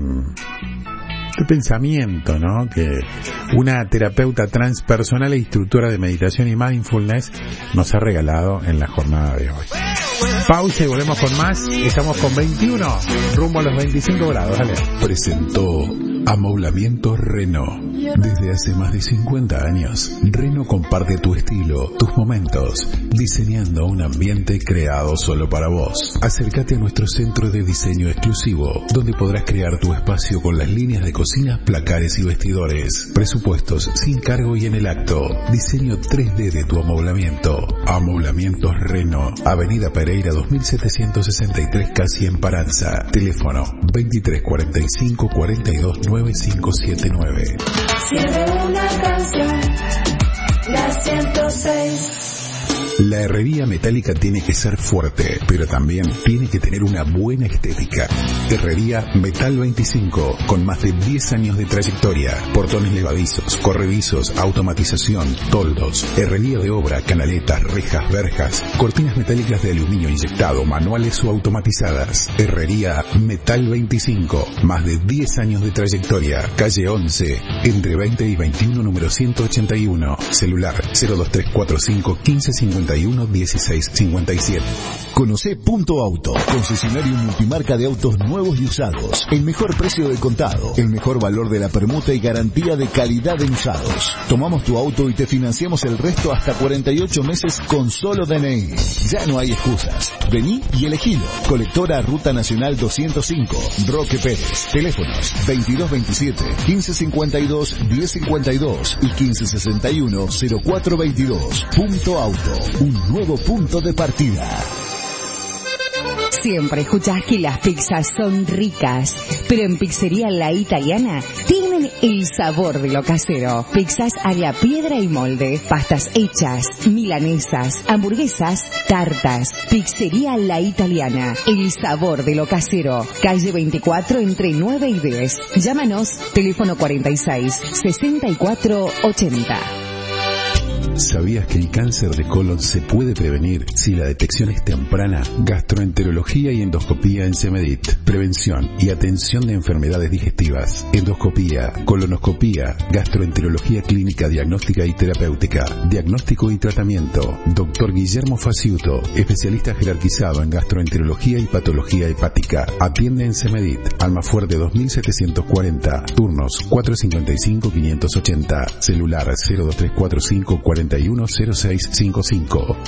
pensamiento, ¿no? Que una terapeuta transpersonal e instructora de meditación y mindfulness nos ha regalado en la jornada de hoy. Pausa y volvemos con más. Estamos con 21, rumbo a los 25 grados. Dale. Presentó Amoblamientos Renault. Desde hace más de 50 años, Renault comparte tu estilo, tus momentos, diseñando un ambiente creado solo para vos. Acércate a nuestro centro de diseño exclusivo, donde podrás crear tu espacio con las líneas de cocinas, placares y vestidores. Presupuestos sin cargo y en el acto. Diseño 3D de tu amoblamiento. Amoblamientos Renault. Avenida Pereira 2763, casi en Paranza. Teléfono 2345 42 9579. Siempre una canción, la 106. La herrería metálica tiene que ser fuerte, pero también tiene que tener una buena estética. Herrería Metal 25, con más de 10 años de trayectoria. Portones levadizos, corredizos, automatización, toldos, herrería de obra, canaletas, rejas, verjas, cortinas metálicas de aluminio inyectado, manuales o automatizadas. Herrería Metal 25, más de 10 años de trayectoria. Calle 11, entre 20 y 21, número 181. Celular 02345 1551 1657. Conocé Punto Auto, concesionario multimarca de autos nuevos y usados. El mejor precio de contado, el mejor valor de la permuta y garantía de calidad en usados. Tomamos tu auto y te financiamos el resto hasta 48 meses con solo DNI. Ya no hay excusas. Vení y elegilo. Colectora Ruta Nacional 205, Roque Pérez. Teléfonos 2227 1552 1052 y 1561 0422. Punto Auto. auto, un nuevo punto de partida. Siempre escuchás que las pizzas son ricas, pero en Pizzería La Italiana tienen el sabor de lo casero. Pizzas a la piedra y molde, pastas hechas, milanesas, hamburguesas, tartas. Pizzería La Italiana, el sabor de lo casero. Calle 24 entre 9 y 10. Llámanos, teléfono 46 64 80. ¿Sabías que el cáncer de colon se puede prevenir si la detección es temprana? Gastroenterología y endoscopía en Semedit. Prevención y atención de enfermedades digestivas. Endoscopía, colonoscopía, gastroenterología clínica, diagnóstica y terapéutica. Diagnóstico y tratamiento. Dr. Guillermo Faciuto, especialista jerarquizado en gastroenterología y patología hepática. Atiende en Semedit. Almafuerte 2740. Turnos 455-580. Celular 02345 410655.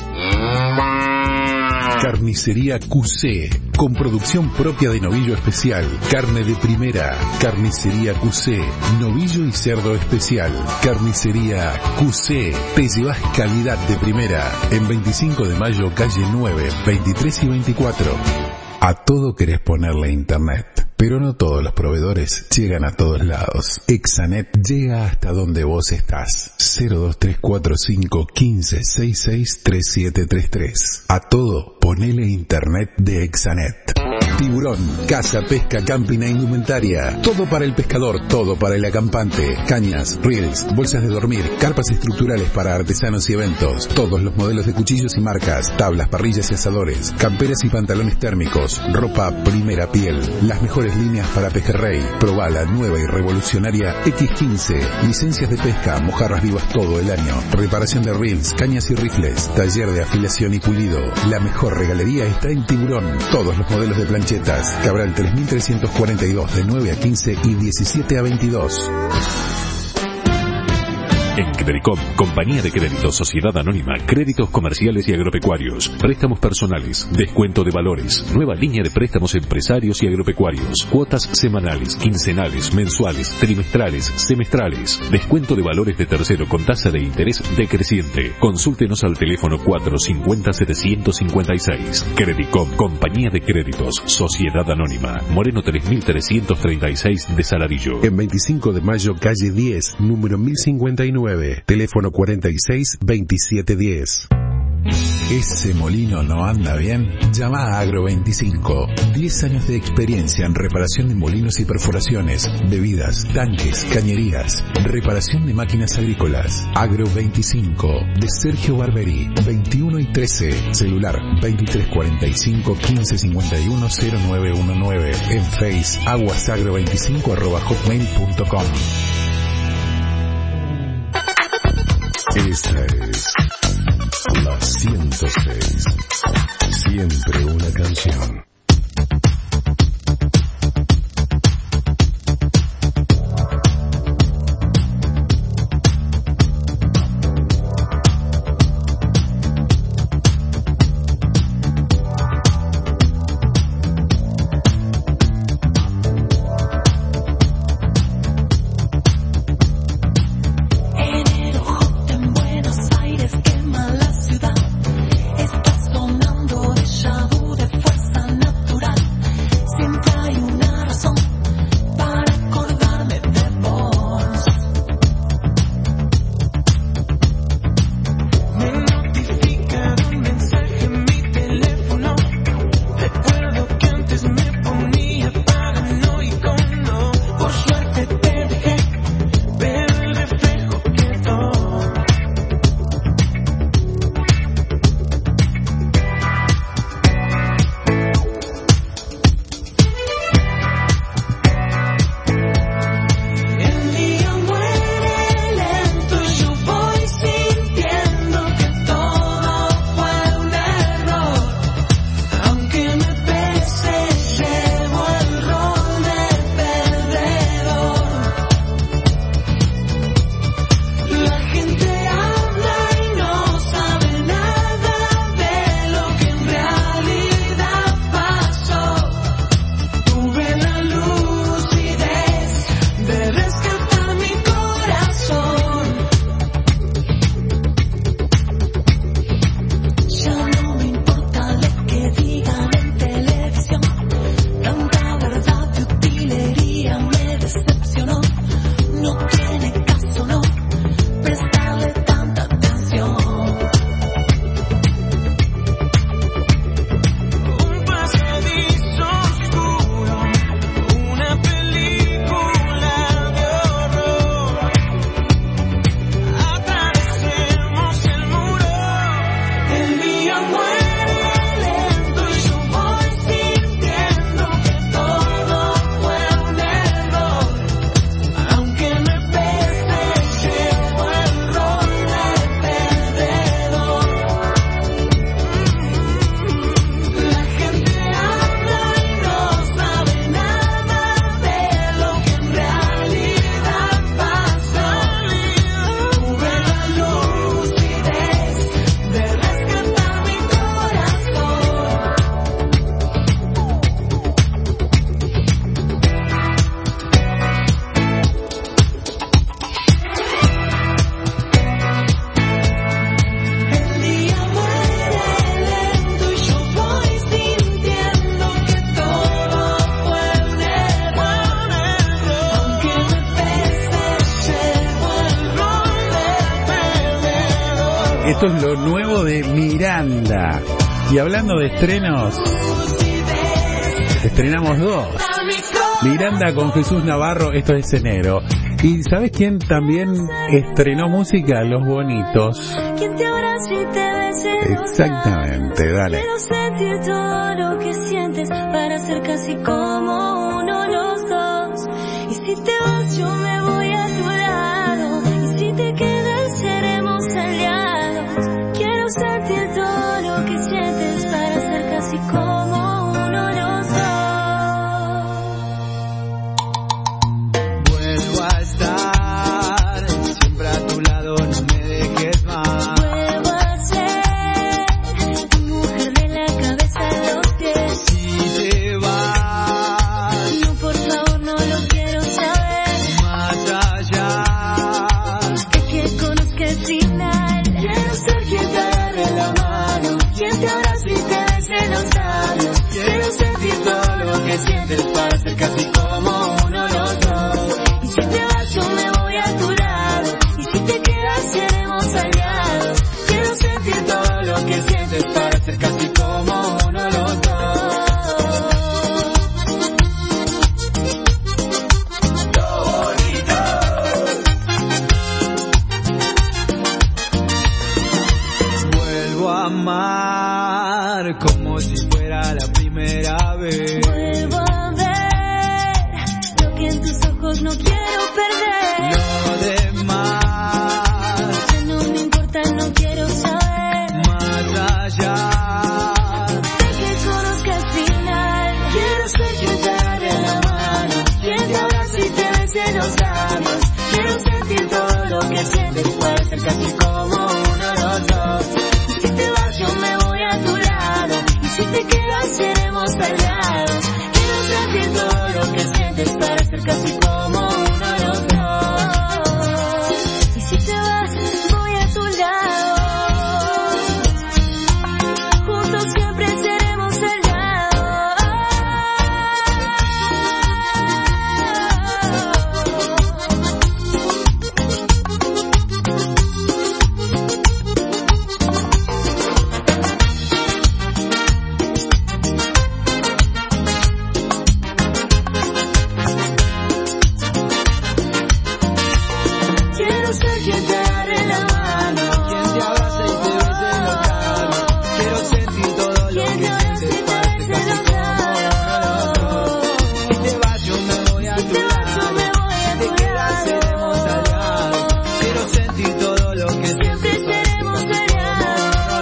Carnicería QC, con producción propia de novillo especial, carne de primera. Carnicería QC, novillo y cerdo especial. Carnicería QC, te llevas calidad de primera. En 25 de mayo, calle 9, 23 y 24. A todo querés ponerle internet, pero no todos los proveedores llegan a todos lados. Exanet llega hasta donde vos estás. 02345 1566 3733. A todo, ponele internet de Exanet. Tiburón, caza, pesca, camping e indumentaria. Todo para el pescador, todo para el acampante. Cañas, reels, bolsas de dormir, carpas estructurales para artesanos y eventos. Todos los modelos de cuchillos y marcas, tablas, parrillas y asadores, camperas y pantalones térmicos, ropa primera piel. Las mejores líneas para pejerrey. Probá la nueva y revolucionaria X15. Licencias de pesca, mojarras vivas todo el año. Reparación de reels, cañas y rifles. Taller de afilación y pulido. La mejor regalería está en Tiburón. Todos los modelos de planchetas. Cabral 3342 de 9 a 15 y 17 a 22. En Credicom, Compañía de Créditos Sociedad Anónima, créditos comerciales y agropecuarios, préstamos personales, descuento de valores, nueva línea de préstamos empresarios y agropecuarios, cuotas semanales, quincenales, mensuales, trimestrales, semestrales, descuento de valores de tercero con tasa de interés decreciente. Consúltenos al teléfono 450-756. Credicom, Compañía de Créditos Sociedad Anónima, Moreno 3336 de Saladillo. En 25 de mayo, calle 10, número 1059. Teléfono 46-2710. ¿Ese molino no anda bien? Llama a Agro 25. 10 años de experiencia en reparación de molinos y perforaciones, bebidas, tanques, cañerías, reparación de máquinas agrícolas. Agro 25 de Sergio Barberi, 21 y 13. Celular 2345-1551-0919. En Face, aguasagro25@hotmail.com. Esta es la 106. Siempre una canción. Quema la ciudad, está sonando déjà vu de fuerza. Esto es lo nuevo de Miranda. Y hablando de estrenos, estrenamos 2. Miranda con Jesús Navarro, esto es enero. ¿Y sabes quién también estrenó música? Los Bonitos. Exactamente, dale. Quiero sentir todo lo que sientes para ser casi como uno los dos. Y si te vas yo me voy a tu lado, y si te quedas seremos aliados. Quiero sentir todo lo que sientes para ser casi como uno los dos. Vuelvo a estar siempre a tu lado, no me dejes más. Vuelvo a ser tu mujer de la cabeza a los pies. Si te vas, no, por favor, no lo quiero saber. más allá de que conozca el final. Quiero ser quien te agarre la mano, quien te abrace y te bese los labios. quiero sentir todo lo que sientes para ser casi como uno los dos. Y si te vas yo me voy a tu lado, y si te quedas seremos aliados. Quiero sentir todo lo que sientes para ser casi como uno los dos. Vuelvo a amar como si fuera la primera vez. Vuelvo a ver lo que en tus ojos no quiero perder. Lo demás Ya no me importa, no quiero saber más allá. de que conozca el final. Quiero ser quien te agarre la mano, quien te abrace y te bese los labios. Quiero sentir todo lo que sientes para ser casi como uno los dos. Y si te vas yo me voy a tu lado, y si te quedas seremos aliados. Quiero sentir todo lo que sientes para ser casi como uno los dos. Y si te vas voy a tu lado, juntos siempre seremos aliados. Quiero ser quien te agarre la mano, quien te abrace y te bese los labios. Quiero sentir todo lo que sientes para ser casi como uno los dos. Si te vas yo me voy a tu lado, si te quedas seremos aliados. Quiero sentir todo lo que siempre seremos aliados.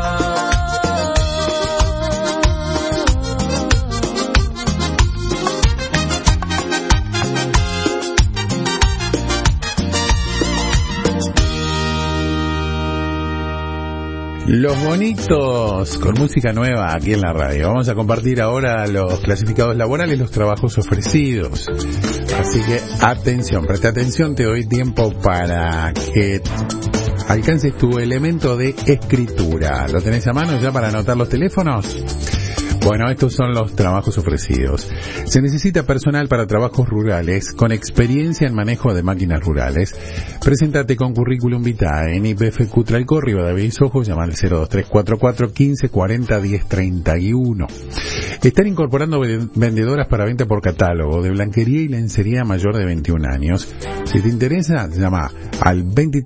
Los Bonitos con música nueva aquí en la radio. Vamos a compartir ahora los clasificados laborales, los trabajos ofrecidos. Así que atención, presta atención, te doy tiempo para que alcances tu elemento de escritura. ¿Lo tenés a mano ya para anotar los teléfonos? Bueno, estos son los trabajos ofrecidos. Se necesita personal para trabajos rurales con experiencia en manejo de máquinas rurales. Preséntate con currículum vitae en IPF Cutralcó, Rivadavia y Sojo, llama al 02344 1540 1031. Están incorporando vendedoras para venta por catálogo de blanquería y lencería mayor de 21 años. Si te interesa, llama al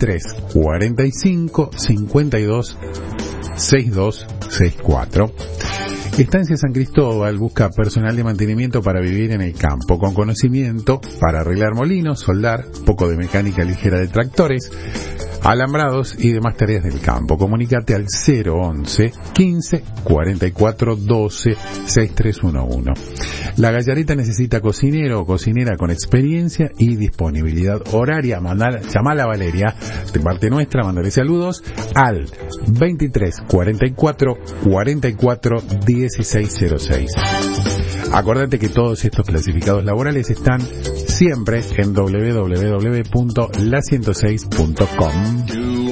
2345 52 6264. Estancia San Cristóbal busca personal de mantenimiento para vivir en el campo, con conocimiento para arreglar molinos, soldar, poco de mecánica ligera de tractores, alambrados y demás tareas del campo. Comunícate al 011 15 44 12 6311. La Gallareta necesita cocinero o cocinera con experiencia y disponibilidad horaria. Llamala a Valeria, de parte nuestra, mandale saludos al 23 44 44 1606. Acordate que todos estos clasificados laborales están siempre en www.la106.com.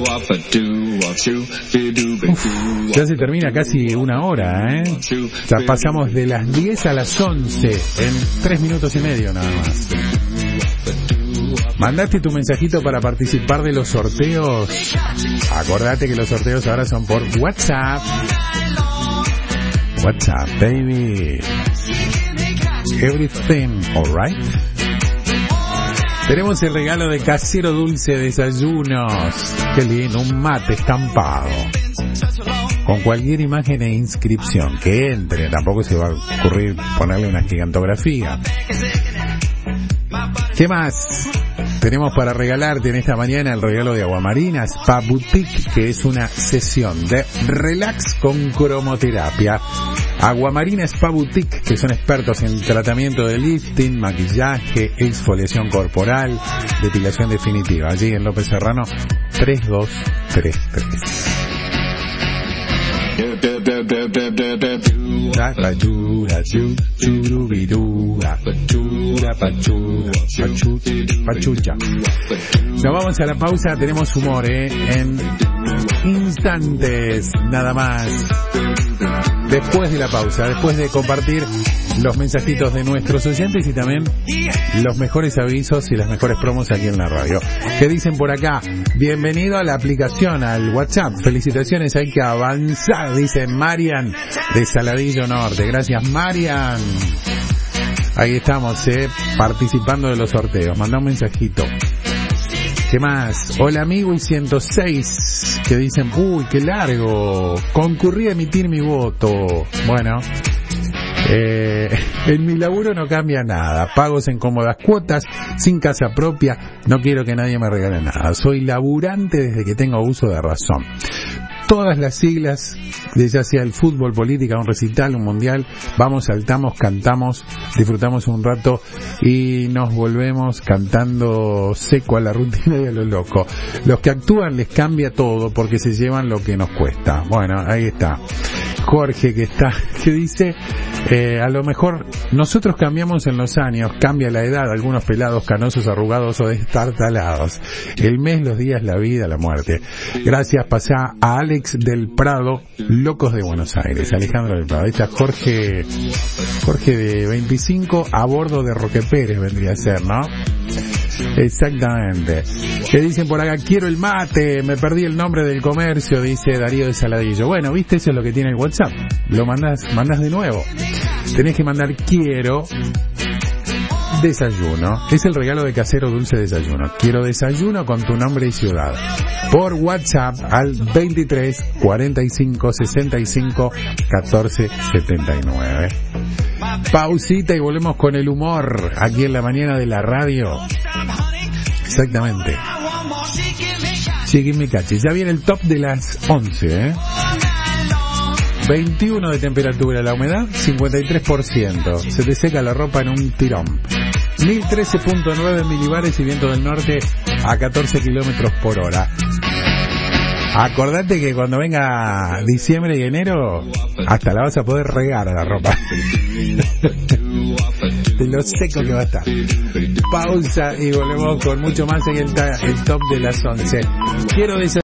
Ya se termina casi una hora, ¿eh? Ya pasamos de las 10 a las 11 en 3 minutos y medio nada más. ¿Mandaste tu mensajito para participar de los sorteos? Acordate que los sorteos ahora son por WhatsApp. WhatsApp, baby. Everything alright. Tenemos el regalo de Casero Dulce Desayunos. Qué lindo, un mate estampado con cualquier imagen e inscripción que entre. Tampoco se va a ocurrir ponerle una gigantografía. ¿Qué más tenemos para regalarte en esta mañana? El regalo de Aguamarina Spa Boutique, que es una sesión de relax con cromoterapia. Aguamarina Spa Boutique, que son expertos en tratamiento de lifting, maquillaje, exfoliación corporal, depilación definitiva. Allí en López Serrano 3233. Nos vamos a la pausa, tenemos humor, en instantes nada más. Después de la pausa, después de compartir los mensajitos de nuestros oyentes y también los mejores avisos y las mejores promos aquí en la radio. ¿Qué dicen por acá? Bienvenido a la aplicación, al WhatsApp. Felicitaciones, hay que avanzar, dice Marian de Saladillo Norte. Gracias, Marian. Ahí estamos, participando de los sorteos. Manda un mensajito. ¿Qué más? Hola amigo y 106 que dicen, uy, qué largo, concurrí a emitir mi voto. Bueno, en mi laburo no cambia nada, pagos en cómodas cuotas, sin casa propia, no quiero que nadie me regale nada, soy laburante desde que tengo uso de razón. Todas las siglas, de ya sea el fútbol, política, un recital, un mundial, vamos, saltamos, cantamos, disfrutamos un rato y nos volvemos cantando seco a la rutina y a lo loco. Los que actúan les cambia todo porque se llevan lo que nos cuesta. Bueno, ahí está. Jorge que dice, a lo mejor nosotros cambiamos en los años, cambia la edad, algunos pelados, canosos, arrugados o destartalados. El mes, los días, la vida, la muerte. Gracias, pasá a Alex del Prado, Locos de Buenos Aires. Alejandro del Prado. Ahí está Jorge de 25 a bordo de Roque Pérez vendría a ser, ¿no? Exactamente. Que dicen por acá, quiero el mate, me perdí el nombre del comercio, dice Darío de Saladillo. Bueno, viste, eso es lo que tiene el WhatsApp. Lo mandás de nuevo. Tenés que mandar quiero desayuno. Es el regalo de Casero Dulce Desayuno. Quiero desayuno con tu nombre y ciudad. Por WhatsApp al 23 45 65 14 79. Pausita y volvemos con el humor aquí en la mañana de la radio. Exactamente. Chiquimicachi. Ya viene el top de las 11, 21 de temperatura, la humedad 53%. Se te seca la ropa en un tirón. 1013.9 milibares y viento del norte a 14 kilómetros por hora. Acordate que cuando venga diciembre y enero, hasta la vas a poder regar a la ropa. De lo seco que va a estar. Pausa y volvemos con mucho más. Ahí está el top de las 11. Quiero